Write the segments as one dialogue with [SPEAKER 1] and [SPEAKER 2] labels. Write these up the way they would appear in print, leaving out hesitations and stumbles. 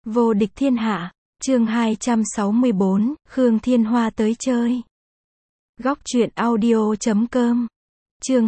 [SPEAKER 1] Vô địch thiên hạ, chương 264, Khương Thiên Hoa tới chơi. Góc truyện audio.com, chương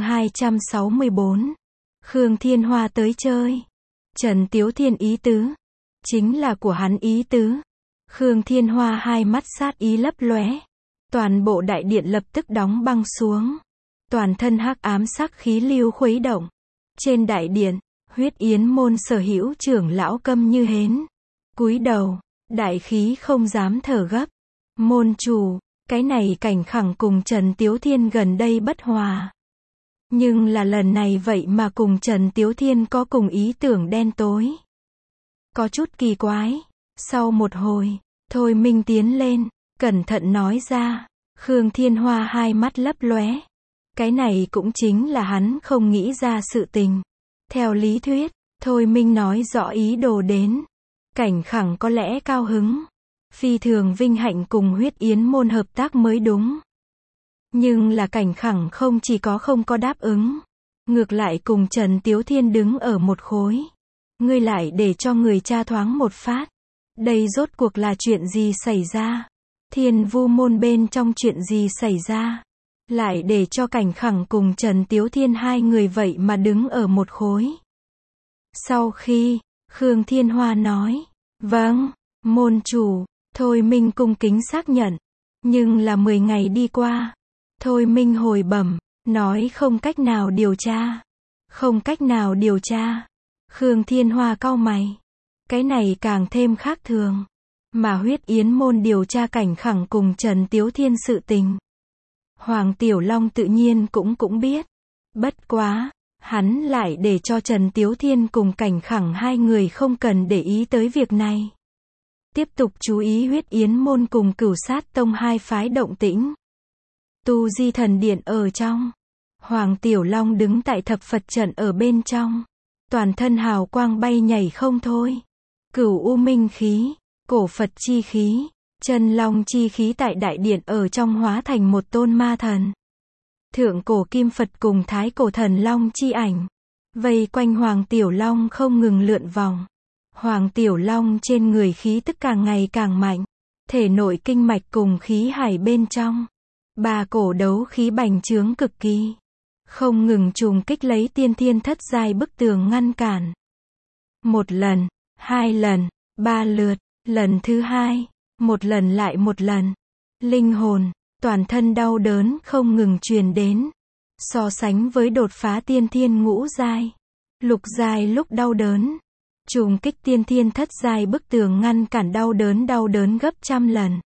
[SPEAKER 1] 264, Khương Thiên Hoa tới chơi. Trần Tiếu Thiên ý tứ, chính là của hắn ý tứ. Khương Thiên Hoa hai mắt sát ý lấp lóe. Toàn bộ đại điện lập tức đóng băng xuống. Toàn thân hắc ám sắc khí lưu khuấy động. Trên đại điện, Huyết Yến môn sở hữu trưởng lão câm như hến. Cúi đầu, đại khí không dám thở gấp. Môn chủ, cái này Cảnh Khẳng cùng Trần Tiếu Thiên gần đây bất hòa. Nhưng là lần này vậy mà cùng Trần Tiếu Thiên có cùng ý tưởng đen tối. Có chút kỳ quái. Sau một hồi, Thôi Minh tiến lên, cẩn thận nói ra. Khương Thiên Hoa hai mắt lấp lóe. Cái này cũng chính là hắn không nghĩ ra sự tình. Theo lý thuyết, Thôi Minh nói rõ ý đồ đến. Cảnh Khẳng có lẽ cao hứng. Phi thường vinh hạnh cùng Huyết Yến môn hợp tác mới đúng. Nhưng là Cảnh Khẳng không chỉ có không có đáp ứng. Ngược lại cùng Trần Tiếu Thiên đứng ở một khối. Ngươi lại để cho người cha thoáng một phát. Đây rốt cuộc là chuyện gì xảy ra? Thiên Vu môn bên trong chuyện gì xảy ra? Lại để cho Cảnh Khẳng cùng Trần Tiếu Thiên hai người vậy mà đứng ở một khối. Sau khi, Khương Thiên Hoa nói, vâng, môn chủ, Thôi Minh cung kính xác nhận. Nhưng là 10 ngày đi qua. Thôi Minh hồi bẩm, nói không cách nào điều tra. Không cách nào điều tra. Khương Thiên Hoa cau mày. Cái này càng thêm khác thường. Mà Huyết Yến môn điều tra Cảnh Khẳng cùng Trần Tiếu Thiên sự tình. Hoàng Tiểu Long tự nhiên cũng biết. Bất quá, hắn lại để cho Trần Tiếu Thiên cùng Cảnh Khẳng hai người không cần để ý tới việc này. Tiếp tục chú ý Huyết Yến môn cùng Cửu Sát tông hai phái động tĩnh. Tu Di Thần Điện ở trong. Hoàng Tiểu Long đứng tại thập Phật trận ở bên trong. Toàn thân hào quang bay nhảy không thôi. Cửu U Minh khí, cổ Phật chi khí, chân Long chi khí tại đại điện ở trong hóa thành một tôn ma thần. Thượng cổ Kim Phật cùng Thái cổ Thần Long chi ảnh. Vây quanh Hoàng Tiểu Long không ngừng lượn vòng. Hoàng Tiểu Long trên người khí tức càng ngày càng mạnh. Thể nội kinh mạch cùng khí hải bên trong. Ba cổ đấu khí bành trướng cực kỳ. Không ngừng trùng kích lấy tiên thiên thất giai bức tường ngăn cản. Một lần, hai lần, ba lượt, lần thứ hai, một lần lại một lần. Linh hồn, toàn thân đau đớn không ngừng truyền đến. So sánh với đột phá tiên thiên ngũ giai, lục giai lúc đau đớn. Trùng kích tiên thiên thất giai bức tường ngăn cản đau đớn gấp trăm lần.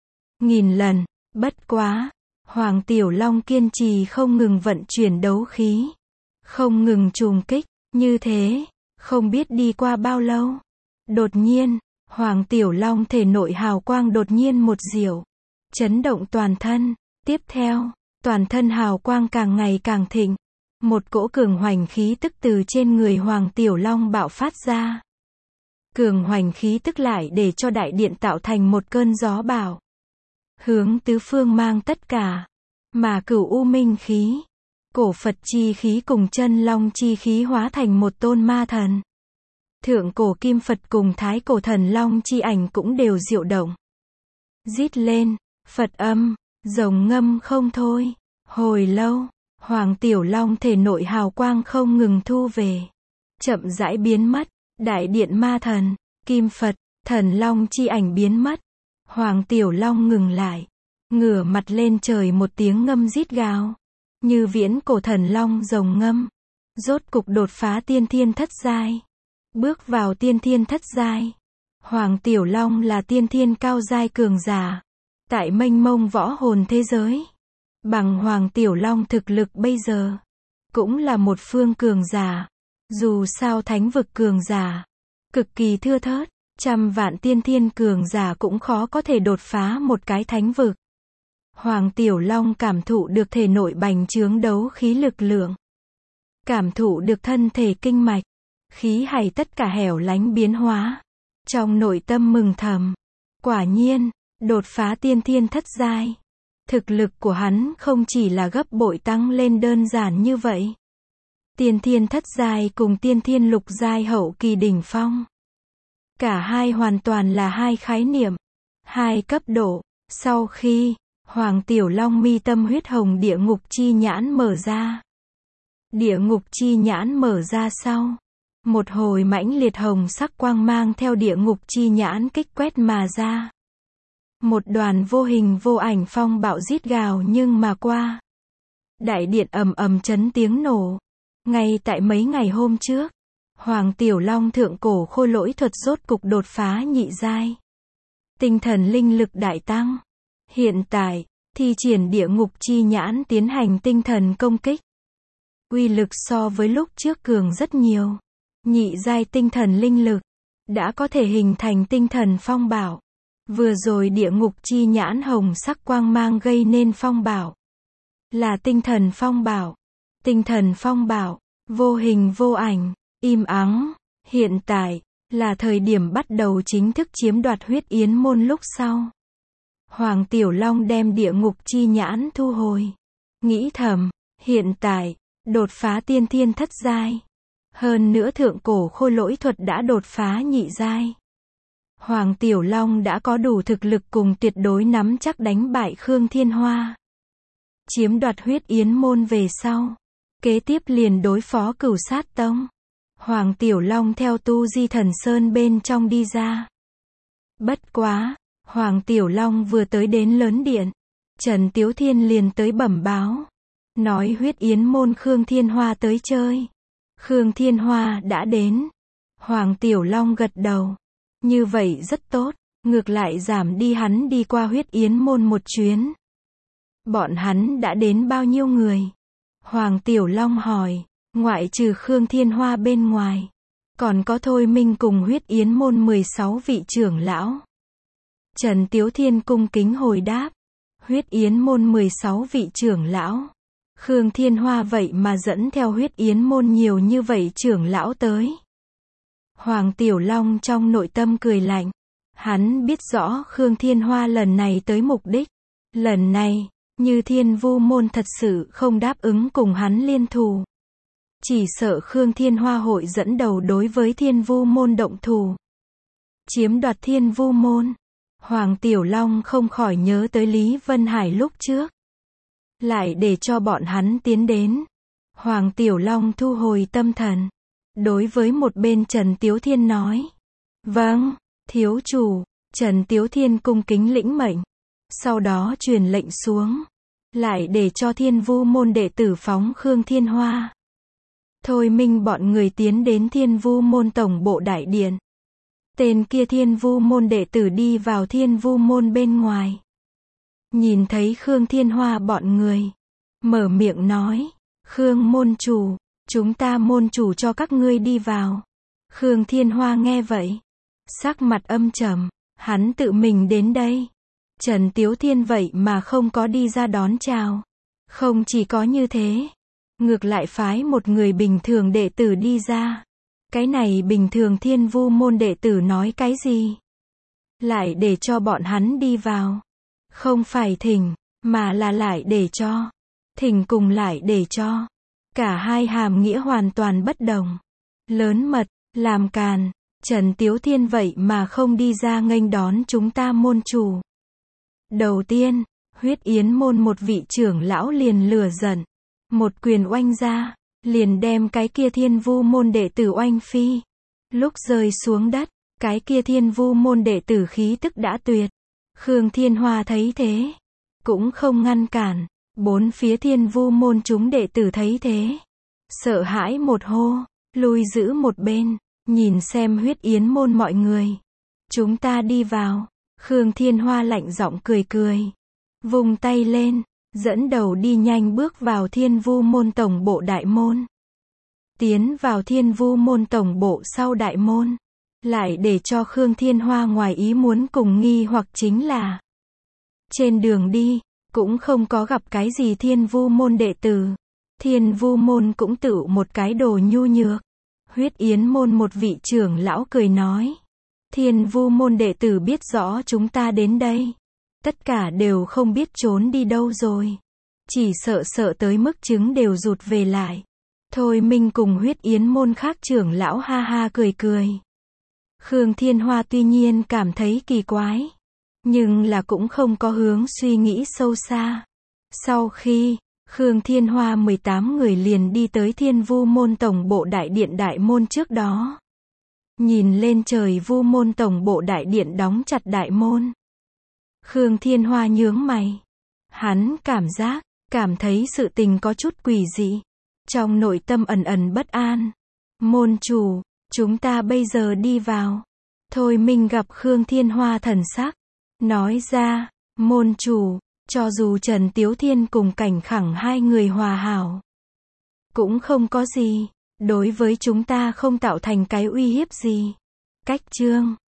[SPEAKER 1] Nghìn lần, bất quá. Hoàng Tiểu Long kiên trì không ngừng vận chuyển đấu khí. Không ngừng trùng kích, như thế, không biết đi qua bao lâu. Đột nhiên, Hoàng Tiểu Long thể nội hào quang đột nhiên một diệu. Chấn động toàn thân, tiếp theo, toàn thân hào quang càng ngày càng thịnh. Một cỗ cường hoành khí tức từ trên người Hoàng Tiểu Long bạo phát ra. Cường hoành khí tức lại để cho đại điện tạo thành một cơn gió bão. Hướng tứ phương mang tất cả. Mà Cửu U Minh khí, cổ Phật chi khí cùng chân Long chi khí hóa thành một tôn ma thần. Thượng cổ Kim Phật cùng Thái cổ Thần Long chi ảnh cũng đều diệu động. Rít lên, Phật âm, rồng ngâm không thôi. Hồi lâu, Hoàng Tiểu Long thể nội hào quang không ngừng thu về. Chậm rãi biến mất, đại điện ma thần, Kim Phật, Thần Long chi ảnh biến mất. Hoàng Tiểu Long ngừng lại. Ngửa mặt lên trời một tiếng ngâm rít gào. Như viễn cổ thần long rồng ngâm. Rốt cục đột phá tiên thiên thất giai. Bước vào tiên thiên thất giai. Hoàng Tiểu Long là tiên thiên cao giai cường giả. Tại mênh mông võ hồn thế giới. Bằng Hoàng Tiểu Long thực lực bây giờ. Cũng là một phương cường giả. Dù sao thánh vực cường giả. Cực kỳ thưa thớt. Trăm vạn tiên thiên cường giả cũng khó có thể đột phá một cái thánh vực. Hoàng Tiểu Long cảm thụ được thể nội bành trướng đấu khí lực lượng. Cảm thụ được thân thể kinh mạch. Khí hải tất cả hẻo lánh biến hóa. Trong nội tâm mừng thầm. Quả nhiên, đột phá tiên thiên thất giai. Thực lực của hắn không chỉ là gấp bội tăng lên đơn giản như vậy. Tiên thiên thất giai cùng tiên thiên lục giai hậu kỳ đỉnh phong. Cả hai hoàn toàn là hai khái niệm, hai cấp độ. Sau khi Hoàng Tiểu Long mi tâm huyết hồng địa ngục chi nhãn mở ra. Địa ngục chi nhãn mở ra sau. Một hồi mãnh liệt hồng sắc quang mang theo địa ngục chi nhãn kích quét mà ra. Một đoàn vô hình vô ảnh phong bạo rít gào nhưng mà qua. Đại điện ầm ầm chấn tiếng nổ. Ngay tại mấy ngày hôm trước, Hoàng Tiểu Long thượng cổ khôi lỗi thuật rốt cục đột phá nhị giai. Tinh thần linh lực đại tăng. Hiện tại, thi triển địa ngục chi nhãn tiến hành tinh thần công kích. Uy lực so với lúc trước cường rất nhiều. Nhị giai tinh thần linh lực đã có thể hình thành tinh thần phong bạo. Vừa rồi địa ngục chi nhãn hồng sắc quang mang gây nên phong bạo. Là tinh thần phong bạo. Tinh thần phong bạo, vô hình vô ảnh, im ắng. Hiện tại, là thời điểm bắt đầu chính thức chiếm đoạt huyết yến môn lúc sau. Hoàng Tiểu Long đem địa ngục chi nhãn thu hồi. Nghĩ thầm, hiện tại, đột phá tiên thiên thất giai. Hơn nữa thượng cổ khôi lỗi thuật đã đột phá nhị giai. Hoàng Tiểu Long đã có đủ thực lực cùng tuyệt đối nắm chắc đánh bại Khương Thiên Hoa. Chiếm đoạt huyết yến môn về sau. Kế tiếp liền đối phó Cửu Sát Tông. Hoàng Tiểu Long theo Tu Di Thần Sơn bên trong đi ra. Bất quá, Hoàng Tiểu Long vừa tới đến lớn điện. Trần Tiếu Thiên liền tới bẩm báo. Nói huyết yến môn Khương Thiên Hoa tới chơi. Khương Thiên Hoa đã đến. Hoàng Tiểu Long gật đầu. Như vậy rất tốt, ngược lại giảm đi hắn đi qua huyết yến môn một chuyến. Bọn hắn đã đến bao nhiêu người? Hoàng Tiểu Long hỏi, ngoại trừ Khương Thiên Hoa bên ngoài. Còn có Thôi Minh cùng huyết yến môn 16 vị trưởng lão. Trần Tiếu Thiên cung kính hồi đáp. Huyết yến môn 16 vị trưởng lão. Khương Thiên Hoa vậy mà dẫn theo huyết yến môn nhiều như vậy trưởng lão tới. Hoàng Tiểu Long trong nội tâm cười lạnh. Hắn biết rõ Khương Thiên Hoa lần này tới mục đích. Lần này, như Thiên Vu môn thật sự không đáp ứng cùng hắn liên thủ. Chỉ sợ Khương Thiên Hoa hội dẫn đầu đối với Thiên Vu môn động thủ. Chiếm đoạt Thiên Vu môn. Hoàng Tiểu Long không khỏi nhớ tới Lý Vân Hải lúc trước. Lại để cho bọn hắn tiến đến. Hoàng Tiểu Long thu hồi tâm thần. Đối với một bên Trần Tiếu Thiên nói. Vâng, thiếu chủ. Trần Tiếu Thiên cung kính lĩnh mệnh. Sau đó truyền lệnh xuống. Lại để cho Thiên Vu môn đệ tử phóng Khương Thiên Hoa. Thôi Minh bọn người tiến đến Thiên Vu môn tổng bộ đại điện. Tên kia Thiên Vu môn đệ tử đi vào Thiên Vu môn bên ngoài. Nhìn thấy Khương Thiên Hoa bọn người. Mở miệng nói. Khương môn chủ, chúng ta môn chủ cho các ngươi đi vào. Khương Thiên Hoa nghe vậy. Sắc mặt âm trầm. Hắn tự mình đến đây. Trần Tiếu Thiên vậy mà không có đi ra đón chào. Không chỉ có như thế. Ngược lại phái một người bình thường đệ tử đi ra. Cái này bình thường Thiên Vu môn đệ tử nói cái gì? Lại để cho bọn hắn đi vào. Không phải thỉnh, mà là lại để cho. Thỉnh cùng lại để cho. Cả hai hàm nghĩa hoàn toàn bất đồng. Lớn mật, làm càn. Trần Tiếu Thiên vậy mà không đi ra nghênh đón chúng ta môn chủ. Đầu tiên, huyết yến môn một vị trưởng lão liền lửa giận. Một quyền oanh ra, liền đem cái kia Thiên Vu môn đệ tử oanh phi. Lúc rơi xuống đất, cái kia Thiên Vu môn đệ tử khí tức đã tuyệt. Khương Thiên Hoa thấy thế, cũng không ngăn cản. Bốn phía Thiên Vu môn chúng đệ tử thấy thế, sợ hãi một hô, lui giữ một bên, nhìn xem huyết yến môn mọi người. Chúng ta đi vào. Khương Thiên Hoa lạnh giọng cười cười. Vung tay lên, dẫn đầu đi nhanh bước vào Thiên Vu môn tổng bộ đại môn. Tiến vào Thiên Vu môn tổng bộ sau đại môn. Lại để cho Khương Thiên Hoa ngoài ý muốn cùng nghi hoặc chính là. Trên đường đi, cũng không có gặp cái gì Thiên Vu môn đệ tử. Thiên Vu môn cũng tự một cái đồ nhu nhược. Huyết yến môn một vị trưởng lão cười nói. Thiên Vu môn đệ tử biết rõ chúng ta đến đây. Tất cả đều không biết trốn đi đâu rồi. Chỉ sợ tới mức trứng đều rụt về lại. Thôi Minh cùng huyết yến môn khác trưởng lão ha ha cười cười. Khương Thiên Hoa tuy nhiên cảm thấy kỳ quái, nhưng là cũng không có hướng suy nghĩ sâu xa. Sau khi Khương Thiên Hoa 18 người liền đi tới Thiên Vu môn tổng bộ đại điện đại môn trước đó. Nhìn lên trời Vu môn tổng bộ đại điện đóng chặt đại môn. Khương Thiên Hoa nhướng mày. Hắn cảm thấy sự tình có chút quỷ dị. Trong nội tâm ẩn ẩn bất an. Môn chủ, chúng ta bây giờ đi vào. Thôi Minh gặp Khương Thiên Hoa thần sắc. Nói ra, môn chủ, cho dù Trần Tiếu Thiên cùng Cảnh Khẳng hai người hòa hảo, cũng không có gì, đối với chúng ta không tạo thành cái uy hiếp gì. Cách chương